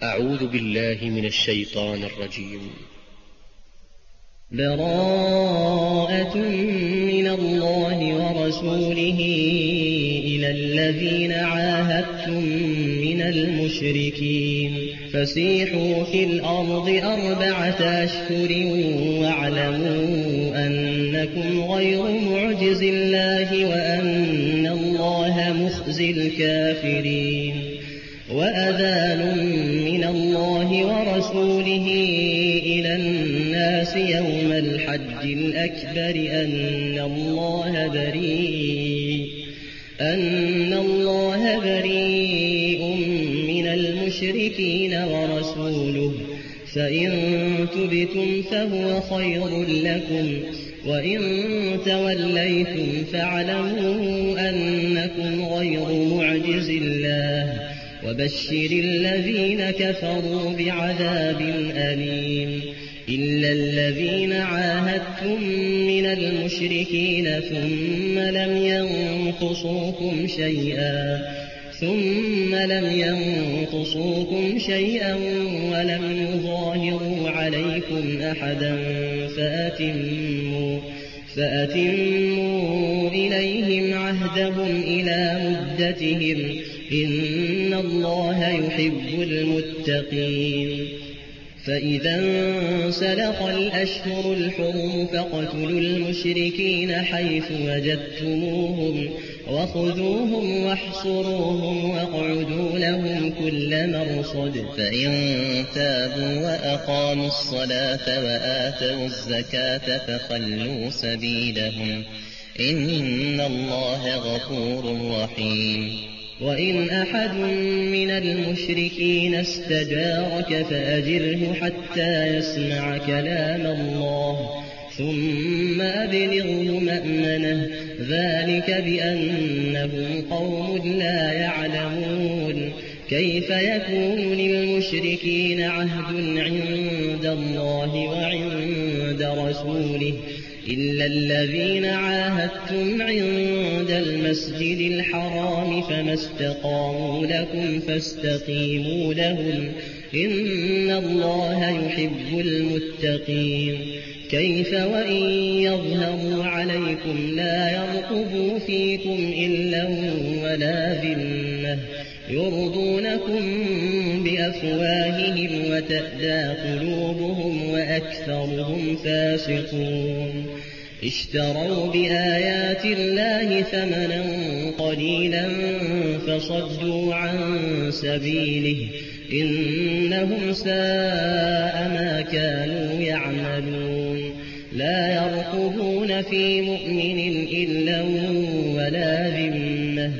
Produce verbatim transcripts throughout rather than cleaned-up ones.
أعوذ بالله من الشيطان الرجيم. براءة من الله ورسوله إلى الذين عاهدتم من المشركين فسيحوا في الأرض أربعة أشهر واعلموا أنكم غير معجز الله وأن الله مخزي الكافرين. وأذان من الله ورسوله إلى الناس يوم الحج الأكبر أن الله بريء أن الله بريء من المشركين ورسوله فإن تبتم فهو خير لكم وإن توليتم فاعلموا أنكم غير معجز الله وبشر الذين كفروا بعذاب أليم. إلا الذين عاهدتم من المشركين ثم لم ينقصوكم شيئا ثم لم ينقصوكم شيئا ولم يظاهروا عليكم أحدا فأتموا فأتموا إليهم عهدهم إلى مدتهم إن الله يحب المتقين. فإذا انسلخ الأشهر الحرم فاقتلوا المشركين حيث وجدتموهم وخذوهم واحصروهم واقعدوا لهم كل مرصد. فإن تابوا وأقاموا الصلاة وآتوا الزكاة فخلوا سبيلهم إن الله غفور رحيم. وإن أحد من المشركين استجارك فأجره حتى يسمع كلام الله ثم أبلغه مأمنه ذلك بأنهم قوم لا يعلمون. كيف يكون للمشركين عهد عند الله وعند رسوله إلا الذين عاهدتم عند المسجد الحرام فما استقاموا لكم فاستقيموا لهم إن الله يحب المتقين. كيف وإن يظهروا عليكم لا يرقبوا فيكم إلا ولا ذمة يرضونكم بأفواههم وتأبى قلوبهم وأكثرهم فاسقون. اشتروا بآيات الله ثمنا قليلا فصدوا عن سبيله إنهم ساء ما كانوا يعملون. لا يرقبون في مؤمن إلا ولا ذمة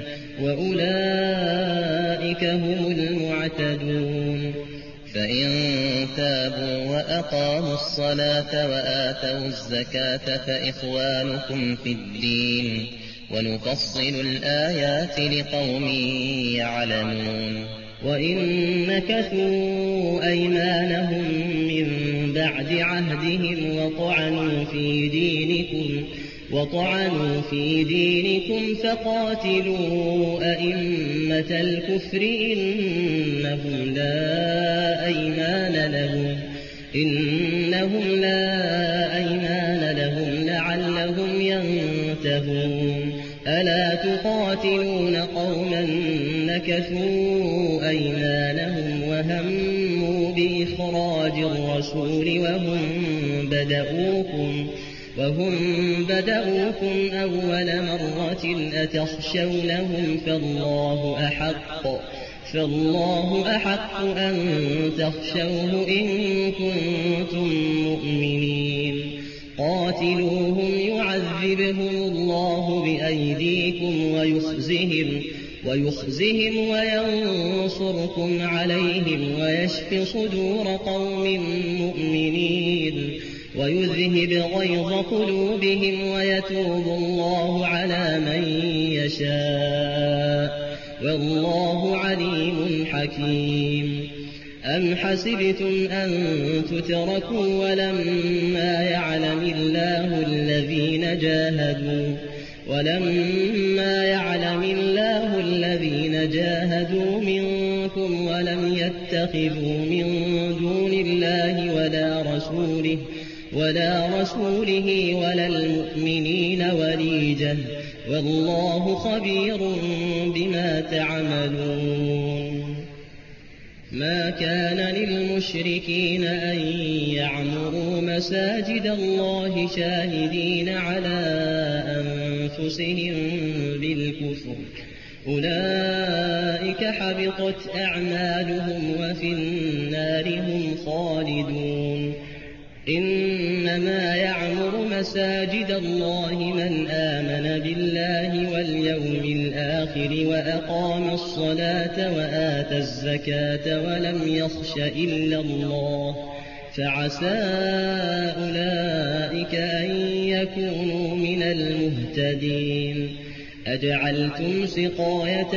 وأولئك هم المعتدون. فإن تابوا وأقاموا الصلاة وآتوا الزكاة فإخوانكم في الدين ونفصل الآيات لقوم يعلمون. وإن نكثوا أيمانهم من بعد عهدهم وطعنوا في دينكم وطعنوا في دينكم فقاتلوا أئمة الكفر إنهم لا أيمان لهم إنهم لا أيمان لهم لعلهم ينتهون. ألا تقاتلون قوما نكثوا أيمانهم وهموا بإخراج الرسول وهم بدؤوكم وهم بدؤوكم أول مرة أتخشونهم فالله أحق فالله أحق أن تخشوه إن كنتم مؤمنين. قاتلوهم يعذبهم الله بأيديكم ويخزهم ويخزهم وينصركم عليهم ويشف صدور قوم مؤمنين ويذهب غيظ قلوبهم ويتوب الله على من يشاء والله عليم حكيم. أم حسبتم أن تتركوا ولما يعلم الله الذين جاهدوا ولما يعلم الله الذين جاهدوا منكم ربكم ولم يتخذوا من دون الله ولا رسوله ولا رسوله ولا المؤمنين وليجا والله خبير بما تعملون. ما كان للمشركين أن يعمروا مساجد الله شاهدين على أنفسهم بالكفر، أولئك حبطت أعمالهم وفي النار هم خالدون. إنما يعمر مساجد الله من آمن بالله واليوم الآخر وأقام الصلاة وآتى الزكاة ولم يخش إلا الله، فعسى أولئك أن يكونوا من المهتدين. أجعلتم سقاية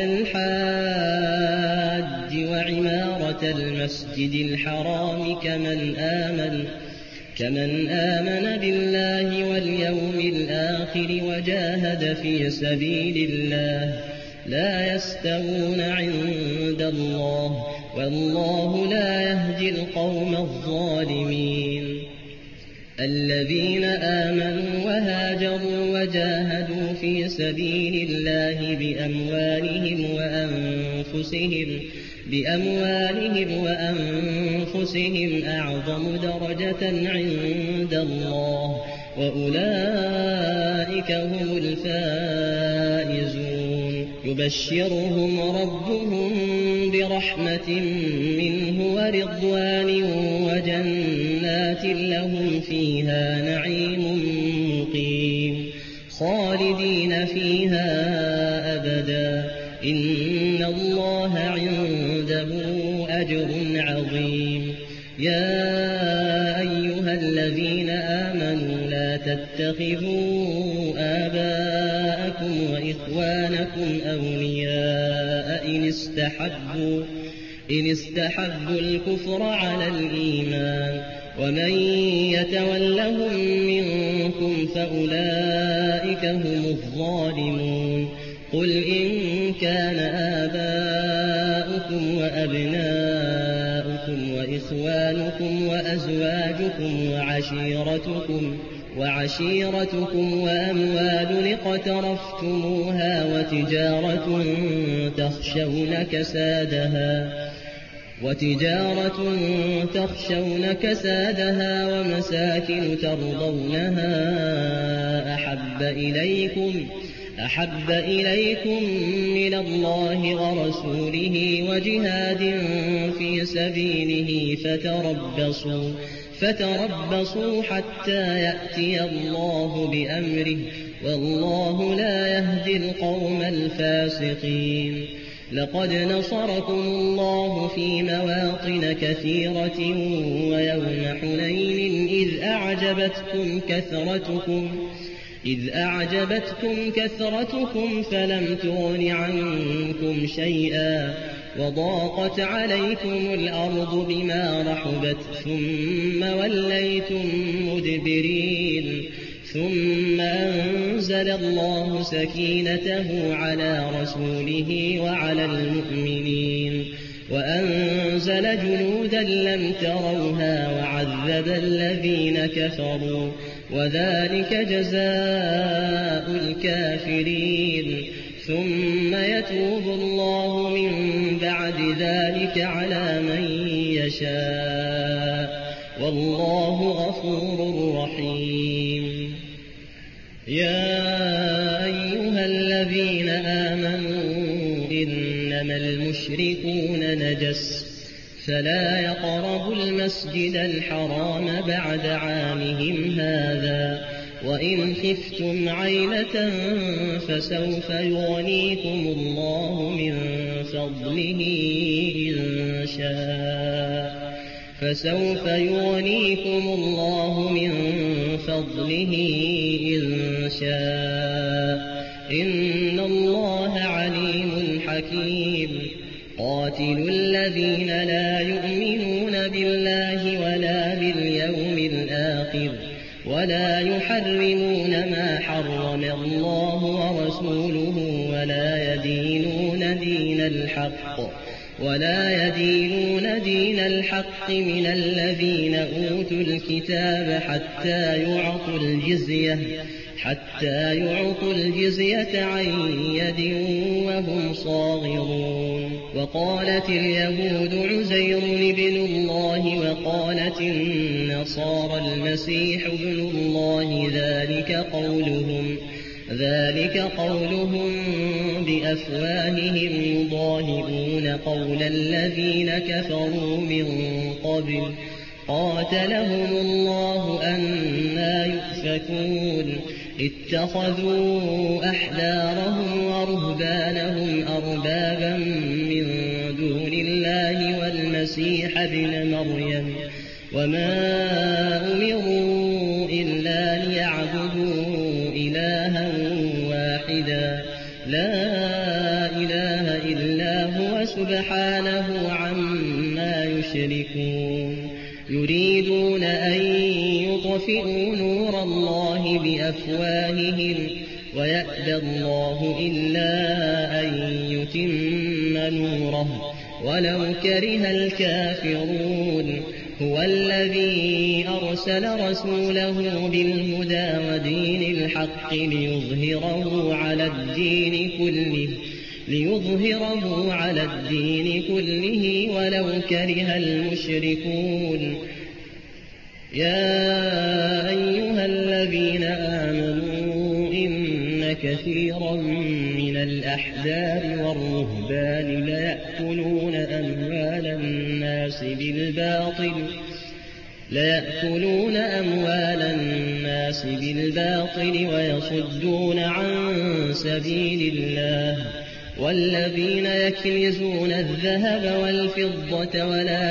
الحاج وعمارة المسجد الحرام كمن آمن كمن آمن بالله واليوم الآخر وجاهد في سبيل الله لا يستوون عند الله، والله لا يهدي القوم الظالمين. الذين آمنوا وهاجروا وجاهدوا في سبيل الله بأموالهم وأنفسهم بأموالهم وأنفسهم أعظم درجة عند الله، وأولئك هم الفائزون. يبشرهم ربهم برحمة منه ورضوان وجنات لهم فيها نعيم مقيم خالدين فيها أبدا، إن الله عنده أجر عظيم. يا أيها الذين آمنوا لا تتخذوا آباءكم وإخوانكم أولياء إن استحبوا إن استحبوا الكفر على الإيمان، ومن يتولهم منكم فأولئك هم الظالمون. قل إن كان آباؤكم وأبناؤكم وإخوانكم وأزواجكم وعشيرتكم وعشيرتكم وأموال اقترفتموها وتجارة تخشون كسادها وتجارة تخشون كسادها ومساكن ترضونها أحب إليكم أحب إليكم من الله ورسوله وجهاد في سبيله فتربصوا فتربصوا حتى يأتي الله بأمره، والله لا يهدي القوم الفاسقين. لقد نصركم الله في مواطن كثيرة ويوم حنين إذ أعجبتكم كثرتكم إذ أعجبتكم كثرتكم فلم تغن عنكم شيئا وضاقت عليكم الأرض بما رحبت ثم وليتم مدبرين، ثم أنزل الله سكينته على رسوله وعلى المؤمنين وأنزل جنودا لم تروها وعذب الذين كفروا، وذلك جزاء الكافرين. ثم يتوب الله من بعد ذلك على من يشاء، والله غفور رحيم. يا أيها الذين آمنوا إنما المشركون نجس فلا يقربوا المسجد الحرام بعد عامهم هذا، وإن خفتم عيلة فسوف يغنيكم الله من فضله إن شاء فسوف يغنيكم الله من فضله إن شاء إن الله عليم حكيم. قاتلوا الذين لا يؤمنون بالله ولا باليوم الآخر ولا يحرمون ما حرم الله ورسوله ولا يدينون دين الحق ولا يدينون دين الحق من الذين أوتوا الكتاب حتى يعطوا الجزية حتى يعطوا الجزية عن يد وهم صاغرون. وقالت اليهود عزير ابن الله وقالت النصارى المسيح ابن الله ذلك قولهم ذلك قولهم بأفواههم يضاهئون قول الذين كفروا من قبل قاتلهم الله أنى يؤفكون. اتخذوا أحبارهم ورهبانهم أربابا من دون الله والمسيح ابن مريم وما أمروا إلا ليعبدوا إلها واحدا لا إله إلا هو سبحانه عما يشركون. يريدون أن يطفئوا نور الله بأفواههم ويأبى الله إلا أن يتم نوره ولو كره الكافرون. هو الذي أرسل رسوله بالهدى ودين الحق ليظهره على الدين كله ليظهره على الدين كله ولو كره المشركون. يا أيها الذين آمنوا إن كثيرا من الأحبار والرهبان ليأكلون أموال الناس بالباطل ليأكلون أموال الناس بالباطل ويصدون عن سبيل الله. والذين يكنزون الذهب والفضة ولا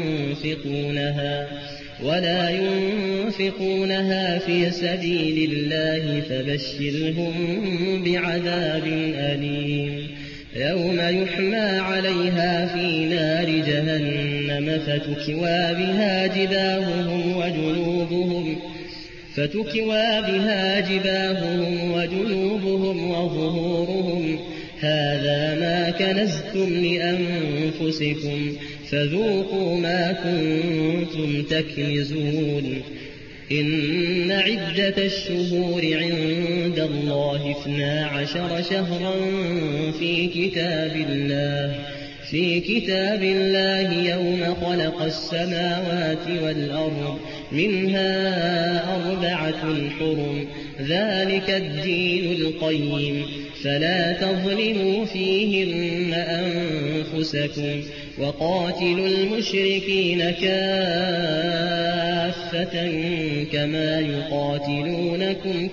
ينفقونها ولا ينفقونها في سبيل الله فبشرهم بعذاب أليم. يوم يحمى عليها في نار جهنم فتكوى بها جباههم وجنوبهم فتكوى بها جباههم وجنوبهم وظهورهم هذا ما كنزتم لأنفسكم فذوقوا ما كنتم تكنزون. إن عدة الشهور عند الله اثنا عشر شهرا في كتاب الله في كتاب الله يوم خلق السماوات والأرض منها أربعة حرم ذلك الدين القيم فلا تظلموا فيهن أنفسكم وقاتلوا المشركين كافة كما يقاتلونكم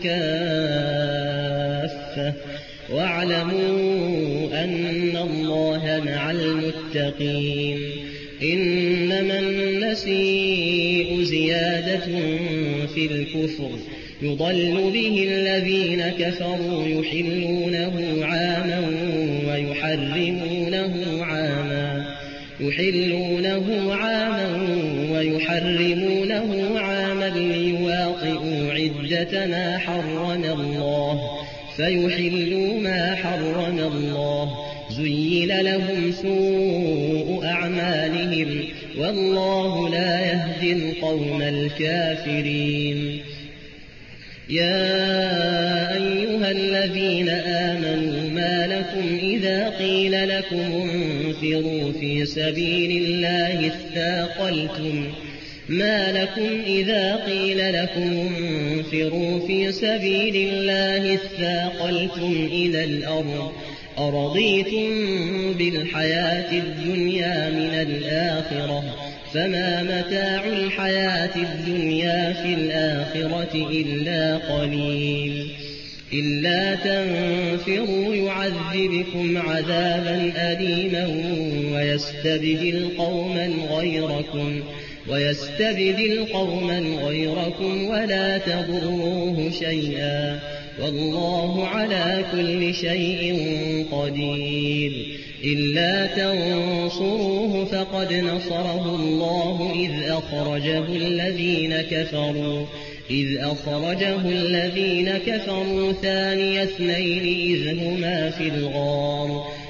كافة واعلموا أن الله مع المتقين. إنما النسيء زيادة في الكفر يضل به الذين كفروا يحلونه عاما ويحرمونه عاما يحلونه عاما ويحرمونه عاما ليواطئوا عدة ما حرم الله فيحلوا ما حرم الله. زين لهم سوء أعمالهم والله لا يهدي القوم الكافرين. يا أيها الذين آمنوا ما لكم إذا قيل لكم انفروا في سبيل الله اثاقلتم ما لكم إذا قيل لكم انفروا في سبيل الله اثاقلتم إلى الأرض أرضيتم بالحياة الدنيا من الآخرة فما متاع الحياة الدنيا في الآخرة إلا قليل. إلا تنفروا يعذبكم عذابا أليما ويستبدل قوما غيركم ويستبدل قوما غيركم ولا تضروه شيئا والله على كل شيء قدير. إلا تنصروه فقد نصره الله إذ أخرجه الذين كفروا إذ أخرجه الذين كفروا ثاني اثنين إذ هما في الغار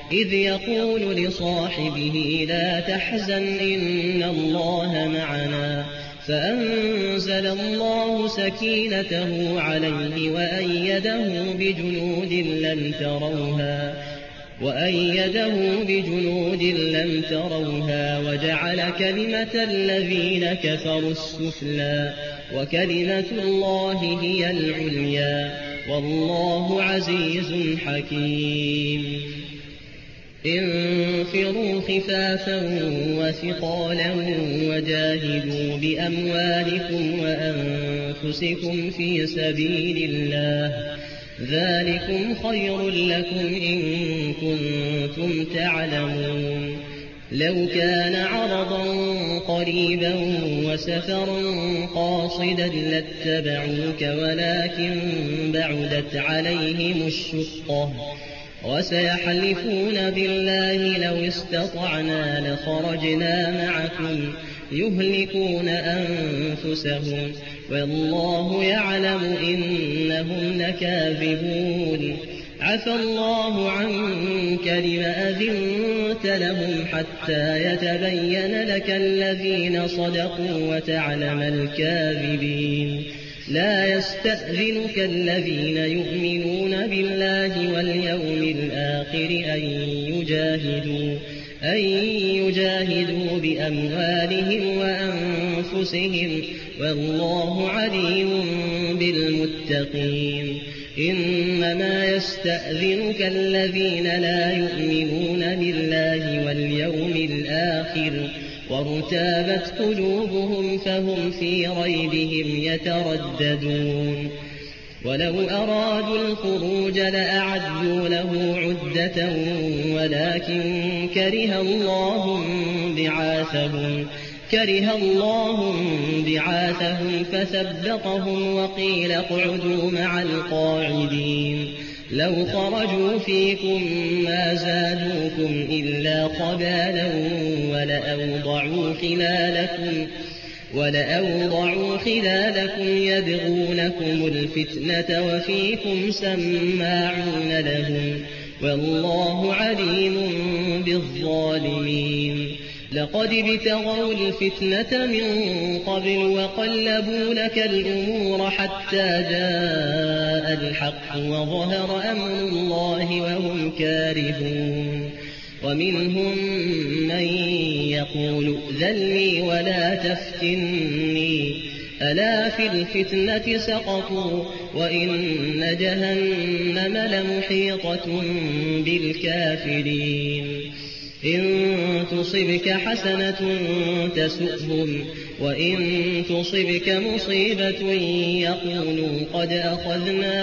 إذ يقول لصاحبه لا تحزن إن الله معنا فأنزل الله سكينته عليه وأيده بجنود لم تروها وأيده بجنود لم تروها وجعل كلمة الذين كفروا السفلى وكلمة الله هي العليا والله عزيز حكيم انفروا خفافا وثقالا وجاهدوا بأموالكم وأنفسكم في سبيل الله ذلكم خير لكم إن كنتم تعلمون لو كان عرضا قريبا وسفرا قاصدا لاتبعوك ولكن بعدت عليهم الشقة وسيحلفون بالله لو استطعنا لخرجنا معكم يهلكون أنفسهم والله يعلم إنهم لكاذبون عفى الله عنك لما أذنت لهم حتى يتبين لك الذين صدقوا وتعلم الكاذبين لا يستأذنك الذين يؤمنون بالله واليوم الآخر أن يجاهدوا أن يجاهدوا بأموالهم وأنفسهم والله عليم بالمتقين إنما يستأذنك الذين لا يؤمنون بالله واليوم الآخر وارتابت قلوبهم فهم في ريبهم يترددون ولو أرادوا الخروج لأعدوا له عدة ولكن كره الله بعاثهم كره الله بعاثهم فثبطهم وقيل اقعدوا مع القاعدين لو خرجوا فيكم ما زادوكم إلا خبالا ولأوضعوا خلالكم ولأوضعوا خلالكم يبغونكم الفتنة وفيكم سماعون لهم والله عليم بالظالمين لقد ابتغوا الفتنة من قبل وقلبوا لك الأمور حتى جاء الحق وظهر أمر الله وهم كارهون ومنهم من يقول ائذن لي ولا تفتني ألا في الفتنة سقطوا وإن جهنم لمحيطة بالكافرين إن تصبك حسنة تسؤهم وإن تصبك مصيبة يقولوا قد أخذنا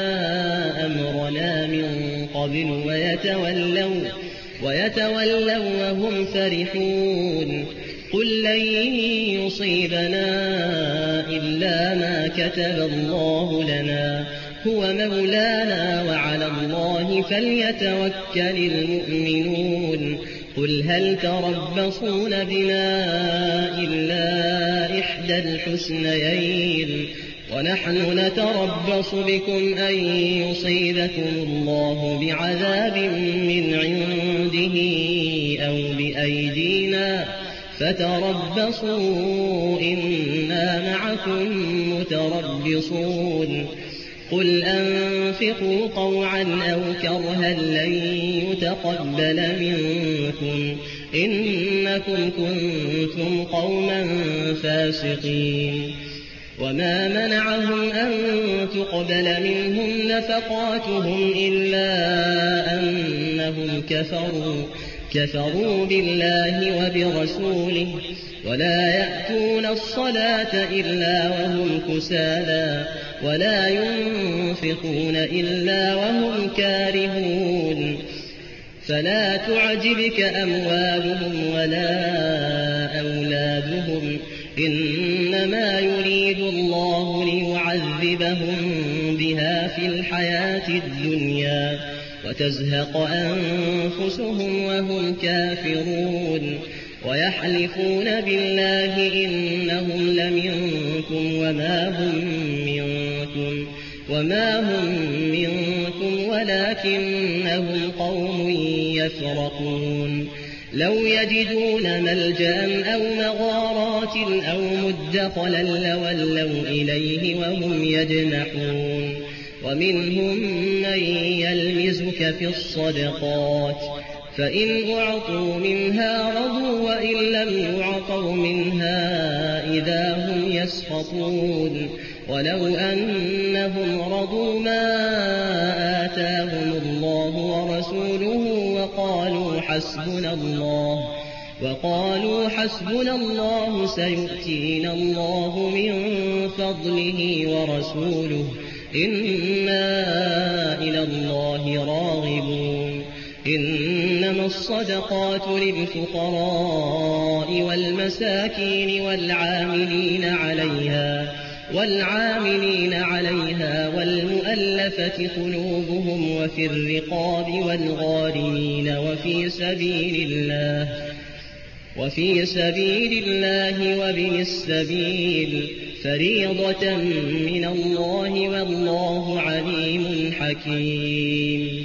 أمرنا من قبل ويتولوا ويتولوا وهم فرحون قل لن يصيبنا إلا ما كتب الله لنا هو مولانا وعلى الله فليتوكل المؤمنون قل هل تربصون بنا إلا إحدى الحسنيين ونحن نتربص بكم أن يصيبكم الله بعذاب من عنده أو بأيدينا فتربصوا إنا معكم متربصون قل أنفقوا طوعا أو كرها لن يتقبل منكم إنكم كنتم قوما فاسقين وما منعهم أن تقبل منهم نفقاتهم إلا أنهم كفروا كفروا بالله وبرسوله ولا يأتون الصلاة إلا وهم كسالى ولا ينفقون إلا وهم كارهون فلا تعجبك أموالهم ولا أولادهم إنما يريد الله ليعذبهم بها في الحياة الدنيا وتزهق أنفسهم وهم كافرون ويحلفون بالله إنهم لمنكم وما هم منكم وما هم منكم ولكنهم قوم يفرقون لو يجدون ملجأ أو مغارات أو مدخلا لولوا إليه وهم يجمحون ومنهم من يلمزك في الصدقات فإن أعطوا منها رضوا وإن لم يعطوا منها إذا هم يسخطون ولو أنهم رضوا ما آتاهم الله ورسوله وقالوا حسبنا الله وقالوا حسبنا الله سيؤتينا الله من فضله ورسوله إنا إلى الله راغبون إنما الصدقات للفقراء والمساكين والعاملين عليها والعاملين عليها والمؤلفة قلوبهم وفي الرقاب والغارمين وفي سبيل الله وفي سبيل الله وابن السبيل فريضة من الله والله عليم حكيم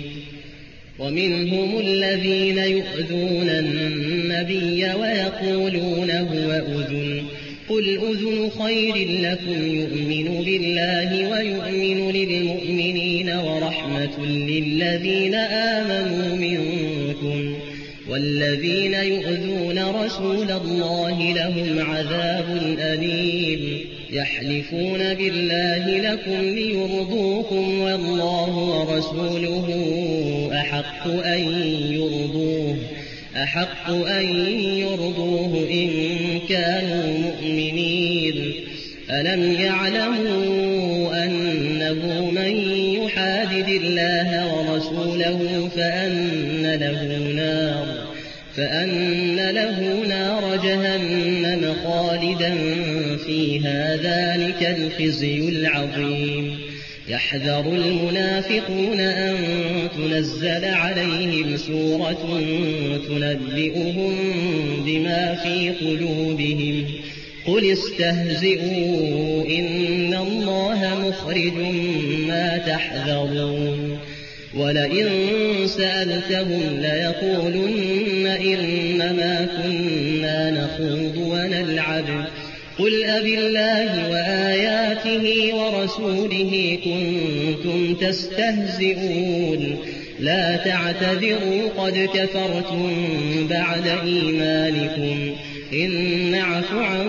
ومنهم الذين يؤذون النبي ويقولون هو أذن قل أذن خير لكم يؤمن بالله ويؤمن للمؤمنين ورحمة للذين آمنوا منكم والذين يؤذون رسول الله لهم عذاب أليم يحلفون بالله لكم ليرضوكم والله ورسوله أحق أن يرضوه أحق أن يرضوه إن كانوا مؤمنين ألم يعلموا أنه من يحادد الله ورسوله فأن له نار فأن له نار جهنم خالدا فيها ذلك الخزي العظيم يحذر المنافقون أن تنزل عليهم سورة تنبئهم بما في قلوبهم قل استهزئوا إن الله مخرج ما تحذرون ولئن سألتهم ليقولن إنما كنا نخوض ونلعب قل أبالله وآياته ورسوله كنتم تستهزئون لا تعتذروا قد كفرتم بعد إيمانكم إن نعف عن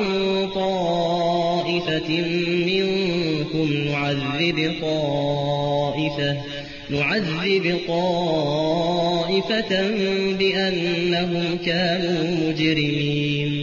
طائفة منكم نعذب طائفة نعذب طائفة بأنهم كانوا مجرمين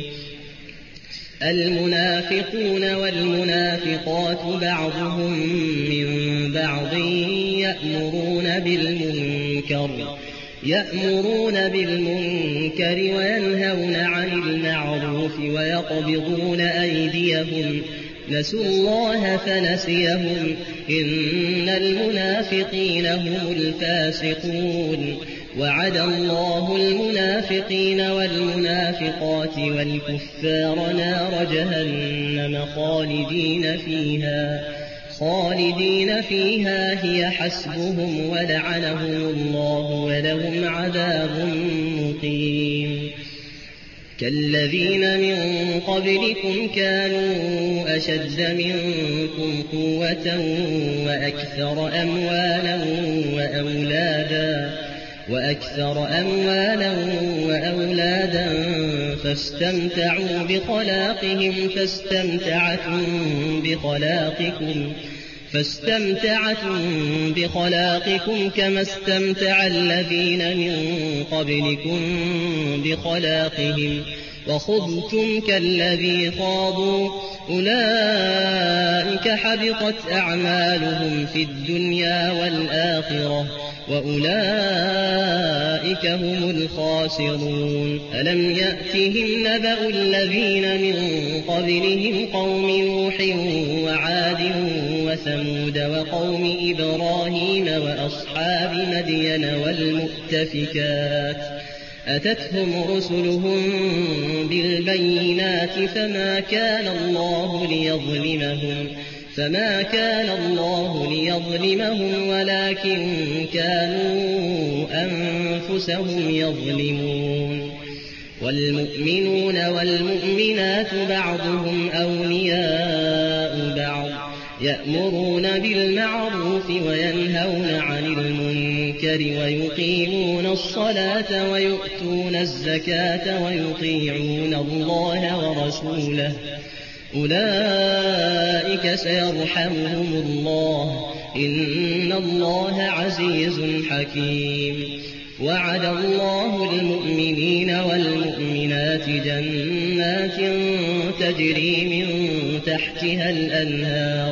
المنافقون والمنافقات بعضهم من بعض يأمرون بالمنكر يأمرون بالمنكر وينهون عن المعروف ويقبضون أيديهم نسوا الله فنسيهم إن المنافقين هم الفاسقون وعد الله المنافقين والمنافقات والكفار نار جهنم خالدين فيها خالدين فيها هي حسبهم ولعنهم الله ولهم عذاب مقيم كالذين من قبلكم كانوا أشد منكم قوة وأكثر أموالا وأولادا وأكثر أموالا وأولادا فاستمتعوا بخلاقهم فاستمتعتم بخلاقكم فاستمتعتم بخلاقكم كما استمتع الذين من قبلكم بخلاقهم وخضتم كالذي خاضوا أولئك حبطت أعمالهم في الدنيا والآخرة وأولئك هم الخاسرون ألم يأتهم نبأ الذين من قبلهم قوم نوح وعاد وثمود وقوم إبراهيم وأصحاب مدين والمؤتفكات أتتهم رسلهم بالبينات فما كان الله ليظلمهم فما كان الله ليظلمهم ولكن كانوا أنفسهم يظلمون. والمؤمنون والمؤمنات بعضهم أولياء بعض يأمرون بالمعروف وينهون عن المنكر ويقيمون الصلاة ويؤتون الزكاة ويطيعون الله ورسوله أولئك سيرحمهم الله إن الله عزيز حكيم. وعد الله المؤمنين والمؤمنات جنات تجري من تحتها الأنهار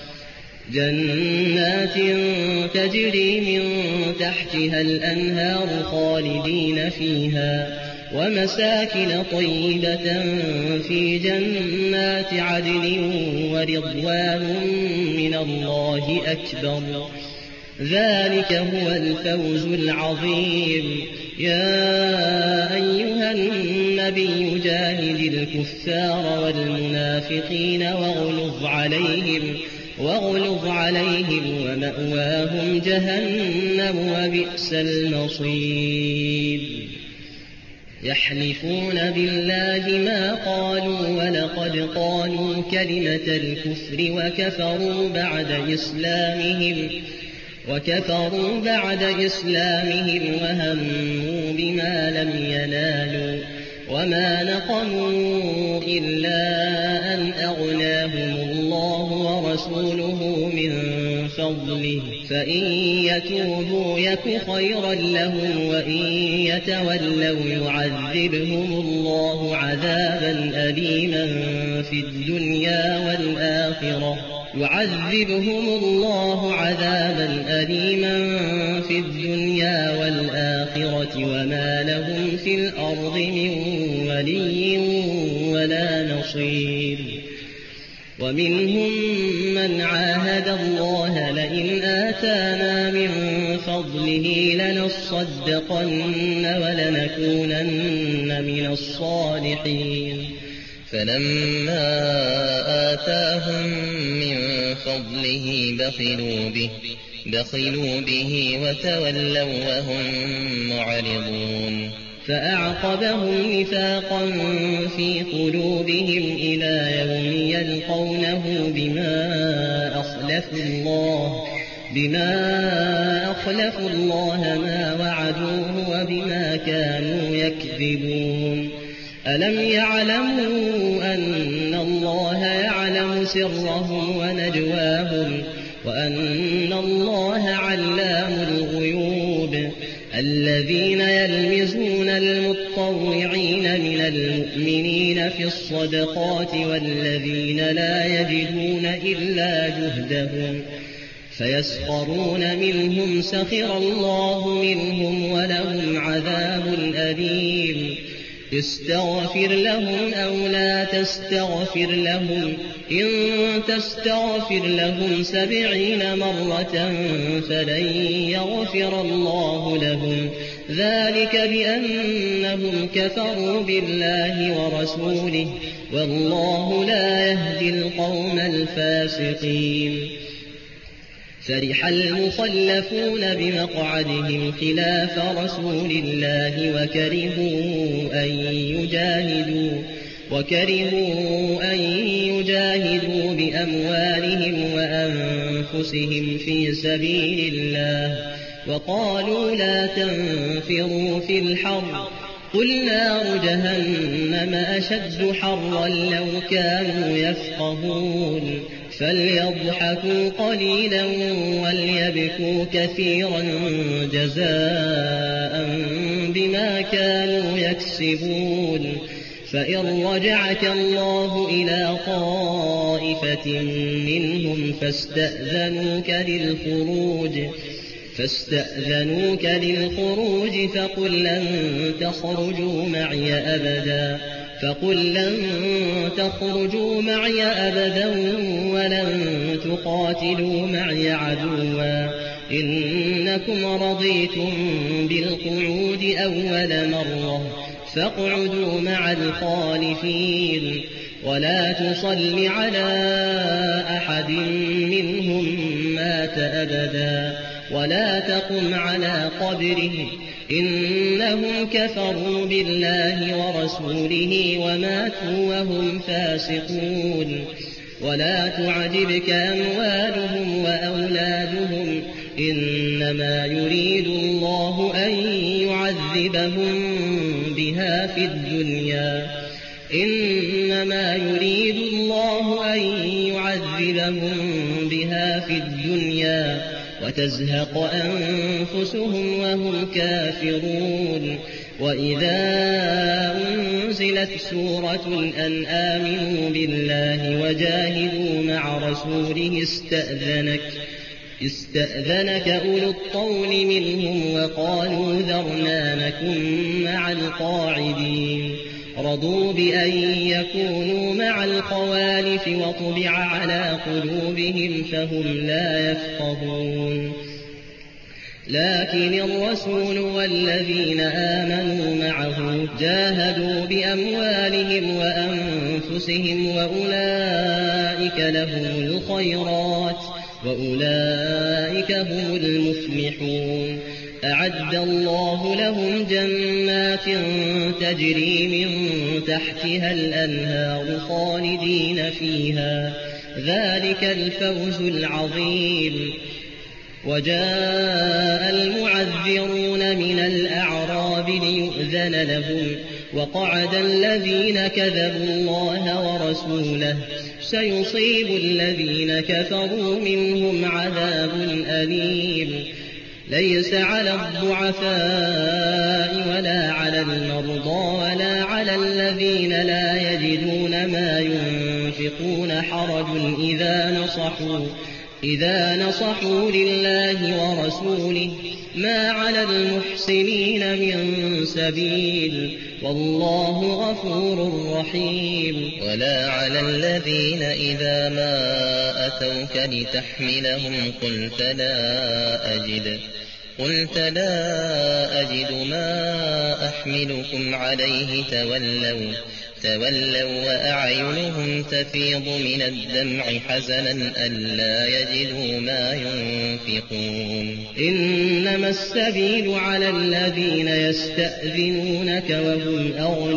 جنات تجري من تحتها الأنهار خالدين فيها ومساكن طيبة في جنات عدن ورضوان من الله أكبر ذلك هو الفوز العظيم. يا أيها النبي جاهد الكفار والمنافقين واغلظ عليهم واغلظ عليهم ومأواهم جهنم وبئس المصير. يحلفون بالله ما قالوا ولقد قالوا كلمة الكفر وكفروا بعد إسلامهم وكفروا بعد إسلامهم وهموا بما لم ينالوا وما نقموا إلا أن أغناهم الله ورسوله من فضله فإن يتوبوا يك خيرا لهم وإن يتولوا يعذبهم الله عذابا أليما في الدنيا والآخرة يعذبهم الله عذابا أليما في الدنيا والآخرة وما لهم في الأرض من ولي ولا نصير. ومنهم من عاهد الله لئن آتانا من فضله لنصدقن ولنكونن من الصالحين. فلما آتاهم من فضله بخلوا به, بخلوا به وتولوا وهم معرضون. فأعقبهم نفاقا في قلوبهم إلى يوم يلقونه بما أخلفوا الله بما أخلفوا الله ما وعدوه وبما كانوا يكذبون. ألم يعلموا أن الله يعلم سرهم ونجواهم وأن الله علام الغيوب. الذين يلمزون المتطوعين من المؤمنين في الصدقات والذين لا يجدون إلا جهدهم فيسخرون منهم سخر الله منهم ولهم عذاب أليم. استغفر لهم أو لا تستغفر لهم إن تستغفر لهم سبعين مرة فلن يغفر الله لهم ذلك بأنهم كفروا بالله ورسوله والله لا يهدي القوم الفاسقين. فرح المخلفون بمقعدهم خلاف رسول الله وكرهوا أن يجاهدوا وكرهوا أن يجاهدوا بأموالهم وأنفسهم في سبيل الله وقالوا لا تنفروا في الحر قل نار جهنم أشد حرا لو كانوا يفقهون. فليضحكوا قليلا وليبكوا كثيرا جزاء بما كانوا يكسبون. فإن رجعك الله إلى طائفة منهم فاستأذنوك للخروج فاستأذنوك للخروج فقل لن تخرجوا معي أبدا فقل لن تخرجوا معي أبدا ولن تقاتلوا معي عدوا إنكم رضيتم بالقعود أول مرة فاقعدوا مع الخالفين ولا تصل على أحد منهم مات أبدا ولا تقم على قبره إنهم كفروا بالله ورسوله وماتوا وهم فاسقون ولا تعجبك أموالهم وأولادهم إنما يريد الله أن يعذبهم بها في الدنيا إنما يريد الله أن يعذبهم بها في الدنيا وتزهق أنفسهم وهم كافرون وإذا أنزلت سورة أن آمنوا بالله وجاهدوا مع رسوله استأذنك استأذنك أولو الطول منهم وقالوا ذرنا نكن مع القاعدين رضوا بأن يكونوا مع الخوالف وطبع على قلوبهم فهم لا يفقهون لكن الرسول والذين آمنوا معه جاهدوا بأموالهم وأنفسهم وأولئك لهم الخيرات وأولئك هم المفلحون أعد الله لهم جنات تجري من تحتها الأنهار خالدين فيها ذلك الفوز العظيم وجاء المعذرون من الأعراب ليؤذن لهم وقعد الذين كذبوا الله ورسوله سيصيب الذين كفروا منهم عذاب أليم ليس على الضعفاء ولا على المرضى ولا على الذين لا يجدون ما ينفقون حرج إذا نصحوا إذا نصحوا لله ورسوله ما على المحسنين من سبيل والله غفور رحيم ولا على الذين إذا ما أتوك لتحملهم قلت لا أجد قلت لا أجد ما أحملكم عليه تولوا تولوا وأعينهم تفيض من الدمع حزنا ألا يجدوا ما ينفقون إنما السبيل على الذين يستأذنونك وهم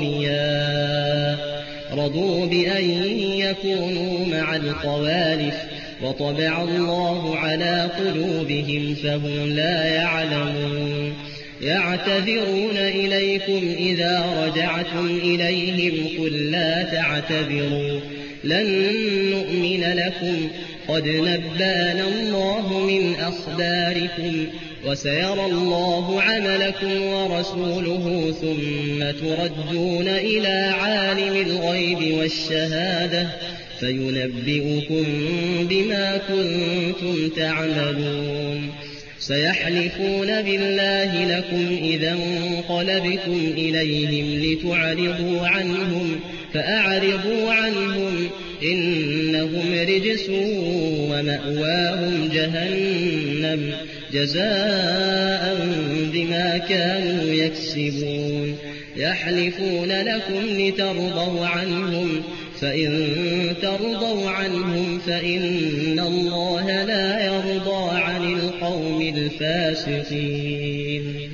أغنياء رضوا بأن يكونوا مع الخوالف وطبع الله على قلوبهم فهم لا يعلمون يعتذرون إليكم إذا رجعتم إليهم قل لا تعتذروا لن نؤمن لكم قد نبأنا الله من أخباركم وسيرى الله عملكم ورسوله ثم تردون إلى عالم الغيب والشهادة فينبئكم بما كنتم تعملون سيحلفون بالله لكم إذا انقلبتم إليهم لتعرضوا عنهم فأعرضوا عنهم إنهم رجس ومأواهم جهنم جزاء بما كانوا يكسبون يحلفون لكم لترضوا عنهم فإن ترضوا عنهم فإن الله لا يرضى عن القوم الفاسقين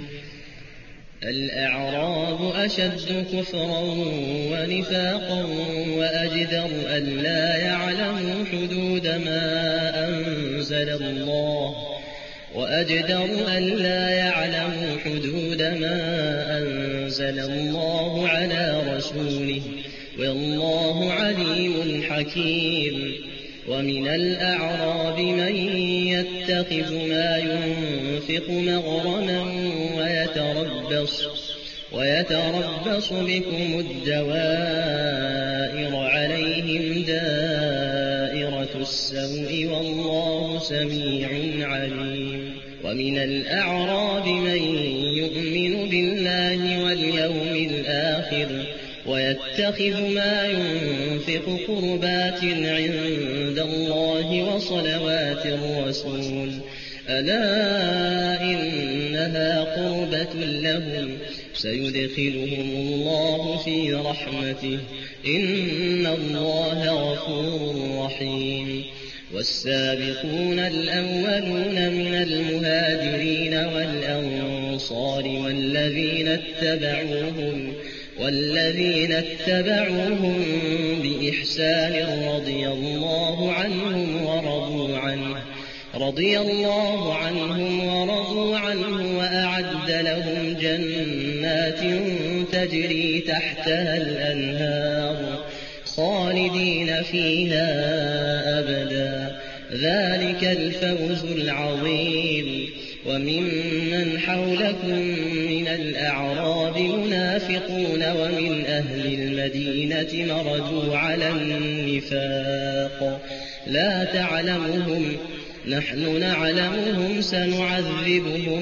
الأعراب أشد كفرا ونفاقا وأجدر ألا يعلموا حدود ما أنزل الله وأجدر ألا يعلموا حدود ما أنزل الله على رسوله والله عليم حكيم ومن الأعراب من يتخذ ما ينفق مغرما ويتربص ويتربص بكم الدوائر عليهم دائرة السوء والله سميع عليم ومن الأعراب من يؤمن بالله واليوم الآخر ويتخذ ما ينفق قربات عند الله وصلوات الرسول ألا إنها قربة لهم سيدخلهم الله في رحمته إن الله غفور رحيم والسابقون الأولون من المهاجرين والأنصار والذين اتبعوهم والذين اتبعوهم بإحسان رضي الله عنهم ورضوا عنه رضي الله عنهم ورضوا عنه وأعد لهم جنات تجري تحتها الأنهار خالدين فيها أبدا ذلك الفوز العظيم وممن حولكم من الأعراب منافقون ومن أهل المدينة مردوا على النفاق لا تعلمهم نحن نعلمهم سنعذبهم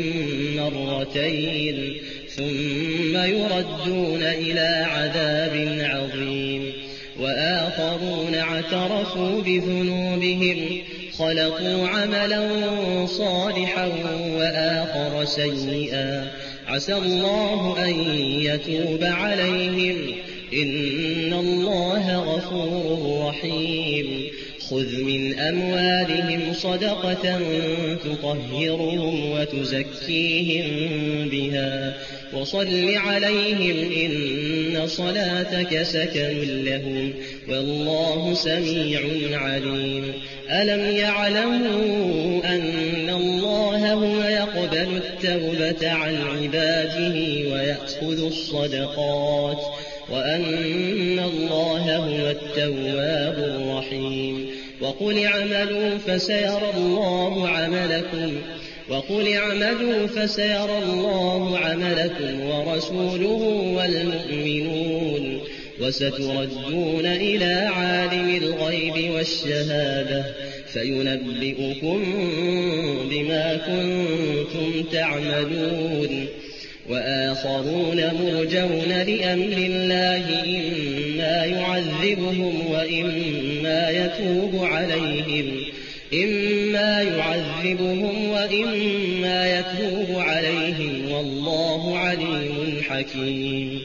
مرتين ثم يردون إلى عذاب عظيم وآخرون اعترفوا بذنوبهم خلقوا عملا صالحا وآخر سيئا عسى الله أن يتوب عليهم إن الله غفور رحيم خذ من أموالهم صدقة تطهرهم وتزكيهم بها وصل عليهم إن صلاتك سكن لهم والله سميع عليم ألم يعلموا أن الله هو يقبل التوبة عن عباده ويأخذ الصدقات وأن الله هو التواب الرحيم وقل اعملوا فسيرى الله عملكم وقل اعملوا فسيرى الله عملكم ورسوله والمؤمنون وستردون إلى عالم الغيب والشهادة فينبئكم بما كنتم تعملون وآخرون مرجون لأمر الله إما يعذبهم وإما يتوب عليهم إما يعذبهم وإما يتوب عليهم والله عليم حكيم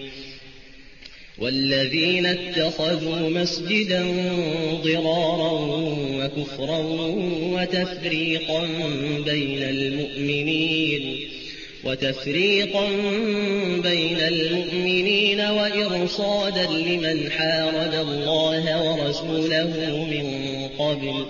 والذين اتخذوا مسجدا ضرارا وكفرا وتفريقا بين المؤمنين وتفريقا بين المؤمنين وإرصادا لمن حارب الله ورسوله من قبل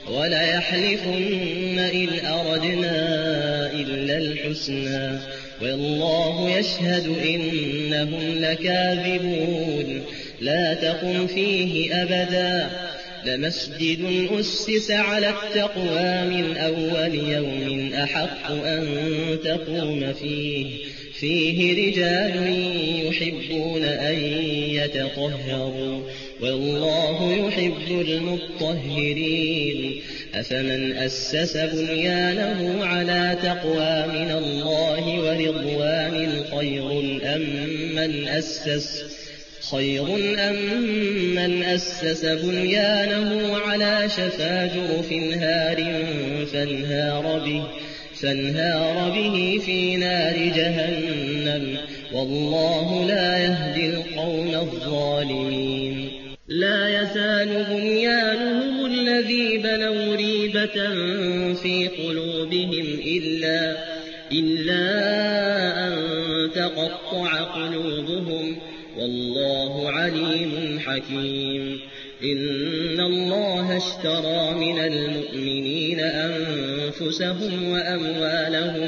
وليحلفن إن أردنا إلا الحسنى والله يشهد إنهم لكاذبون لا تقم فيه أبدا لمسجد أسس على التقوى من أول يوم أحق أن تقوم فيه فيه رجال يحبون أن يتطهروا والله يحب المطهرين أفمن أسس بنيانه على تقوى من الله ورضوان خير أم من أسس خير أم من أسس بنيانه على شفا جرف هار فانهار به فانهار به في نار جهنم والله لا يهدي القوم الظالمين لا يزال بنيانهم الذي بنوا ريبة في قلوبهم إلا, إلا أن تقطع قلوبهم والله عليم حكيم إن الله اشترى من المؤمنين أنفسهم وأموالهم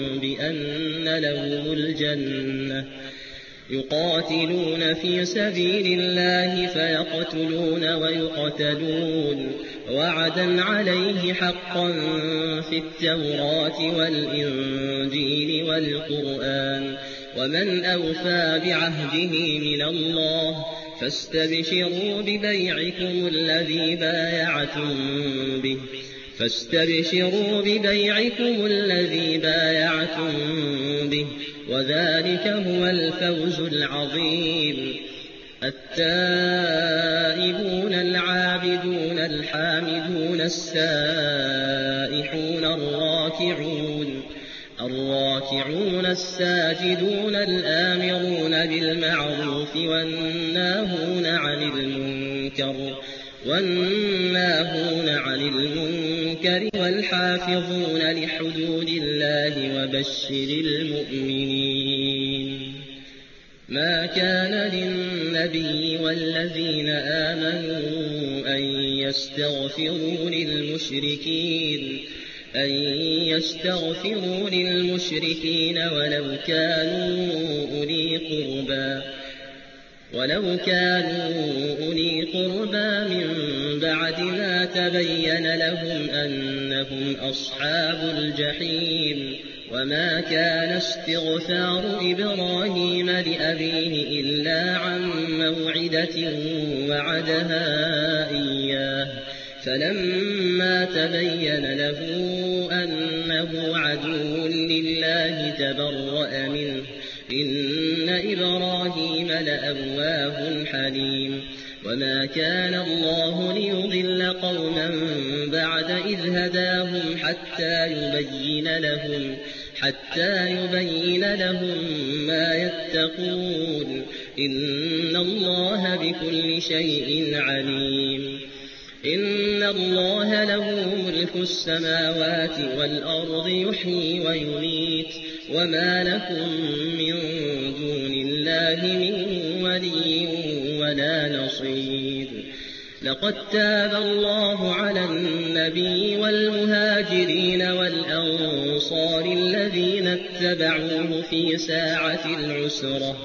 بأن لهم الجنة يقاتلون في سبيل الله فيقتلون ويقتلون وعدا عليه حقا في التوراة والإنجيل والقرآن ومن أوفى بعهده من الله فاستبشروا ببيعكم الذي بايعتم به فاستبشروا ببيعكم الذي بايعتم به وذلك هو الفوز العظيم التائبون العابدون الحامدون السائحون الراكعون الراكعون الساجدون الآمرون بالمعروف والناهون عن المنكر والناهون عن المنكر والحافظون لحدود الله وبشر المؤمنين. ما كان للنبي والذين آمنوا أن يستغفروا للمشركين أن يستغفروا للمشركين ولو كانوا أولي قربى ولو كانوا أولي قربى من بعد ما تبين لهم أنهم أصحاب الجحيم. وما كان استغفار إبراهيم لأبيه إلا عن موعدة وعدها إياه فلما تبين له أنه عدو لله تبرأ منه إن إبراهيم لأواه حليم. وما كان الله ليضل قوما بعد إذ هداهم حتى يبين لهم حتى يبين لهم ما يتقون إن الله بكل شيء عليم. إن الله له ملك السماوات والأرض يحيي ويميت وما لكم من دون الله من ولي ولا نصير. لقد تاب الله على النبي والمهاجرين والأنصار الذين اتبعوه في ساعة العسرة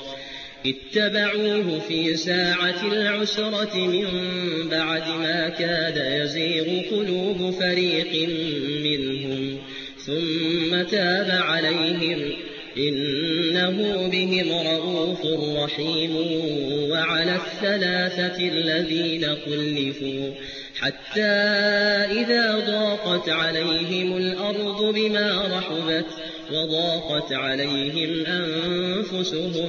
اتبعوه في ساعة العسرة من بعد ما كاد يزيغ قلوب فريق منهم ثم تاب عليهم إنه بهم رءوف رحيم. وعلى الثلاثة الذين خلفوا حتى إذا ضاقت عليهم الأرض بما رحبت وضاقت عليهم أنفسهم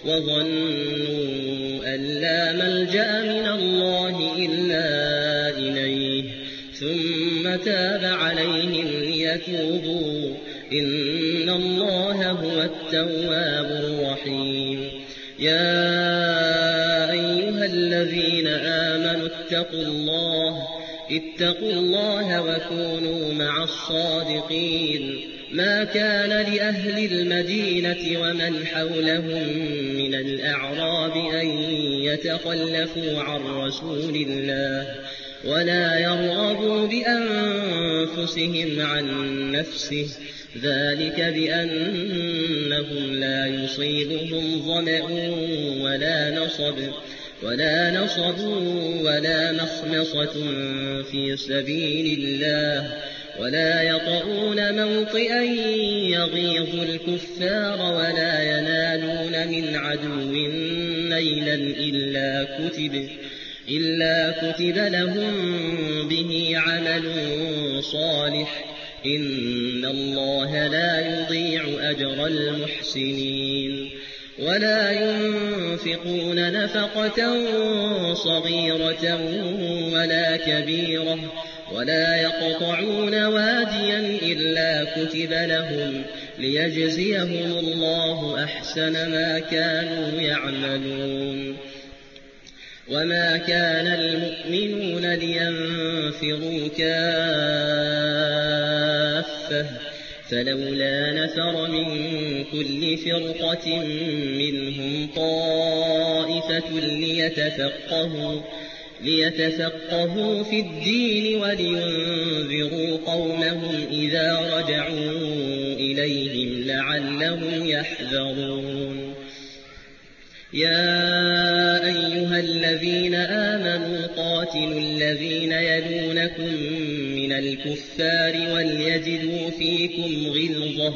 وظنوا أن لا ملجأ من الله إلا إليه ثم تاب عليهم ليتوبوا إن الله هو التواب الرحيم. يا أيها الذين آمنوا اتقوا الله اتقوا الله وكونوا مع الصادقين. ما كان لأهل المدينة ومن حولهم من الأعراب أن يتخلفوا عن رسول الله ولا يرغبوا بأنفسهم عن نفسه ذلك بأنهم لا يصيبهم ظمأ ولا نصب ولا نصب ولا مخمصة في سبيل الله ولا يطؤون موطئا يغيظ الكفار ولا ينالون من عدو نيلا إلا كتب إلا كتب لهم به عمل صالح إن الله لا يضيع أجر المحسنين. ولا ينفقون نفقة صغيرة ولا كبيرة ولا يقطعون واديا إلا كتب لهم ليجزيهم الله أحسن ما كانوا يعملون. وما كان المؤمنون لينفروا كافة فلولا نفر من كل فرقة منهم طائفة ليتفقهوا ليتفقهوا في الدين ولينذروا قومهم إذا رجعوا إليهم لعلهم يحذرون. يا أيها الذين آمنوا قاتلوا الذين يلونكم من الكفار وليجدوا فيكم غلظة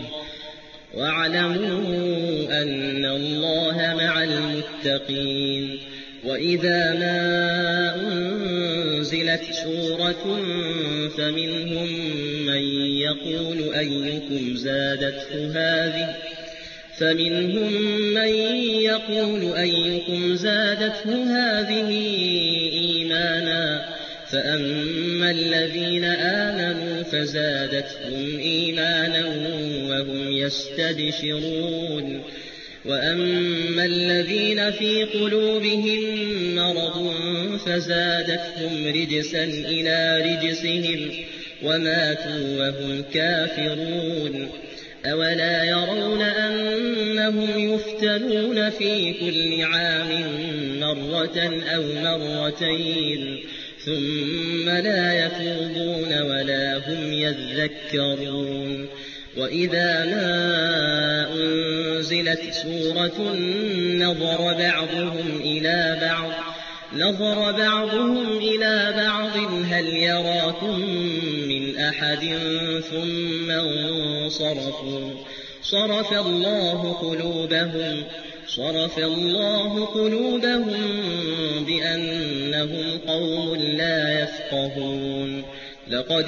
واعلموا أن الله مع المتقين. وإذا ما أنزلت سورة فمنهم من يقول أيكم زادته هذه فمنهم من يقول أيكم زادته هذه إيمانا فأما الذين آمنوا فزادتهم إيمانا وهم يستبشرون وأما الذين في قلوبهم مرض فزادتهم رجسا إلى رجسهم وماتوا وهم كافرون أولا يرون أنهم يفتنون في كل عام مرة أو مرتين ثم لا يتوبون ولا هم يذكرون وإذا ما أنزلت سورة نظر بعضهم إلى بعض نظر بعضهم إلى بعض هل يراكم من أحد ثم انصرفوا صرف الله قلوبهم صرف الله قلوبهم بأنهم قوم لا يفقهون لقد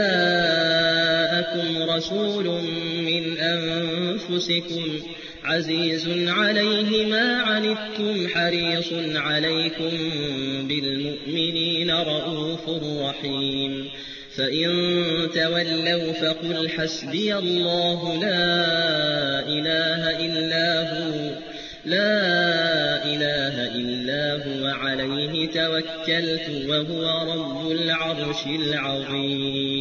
جاءكم رسول من أنفسكم عزيز عليه ما عنتم حريص عليكم بالمؤمنين رؤوف رحيم فإن تولوا فقل حسبي الله لا إله إلا هو لا إله إلا هو عليه توكلت وهو رب العرش العظيم.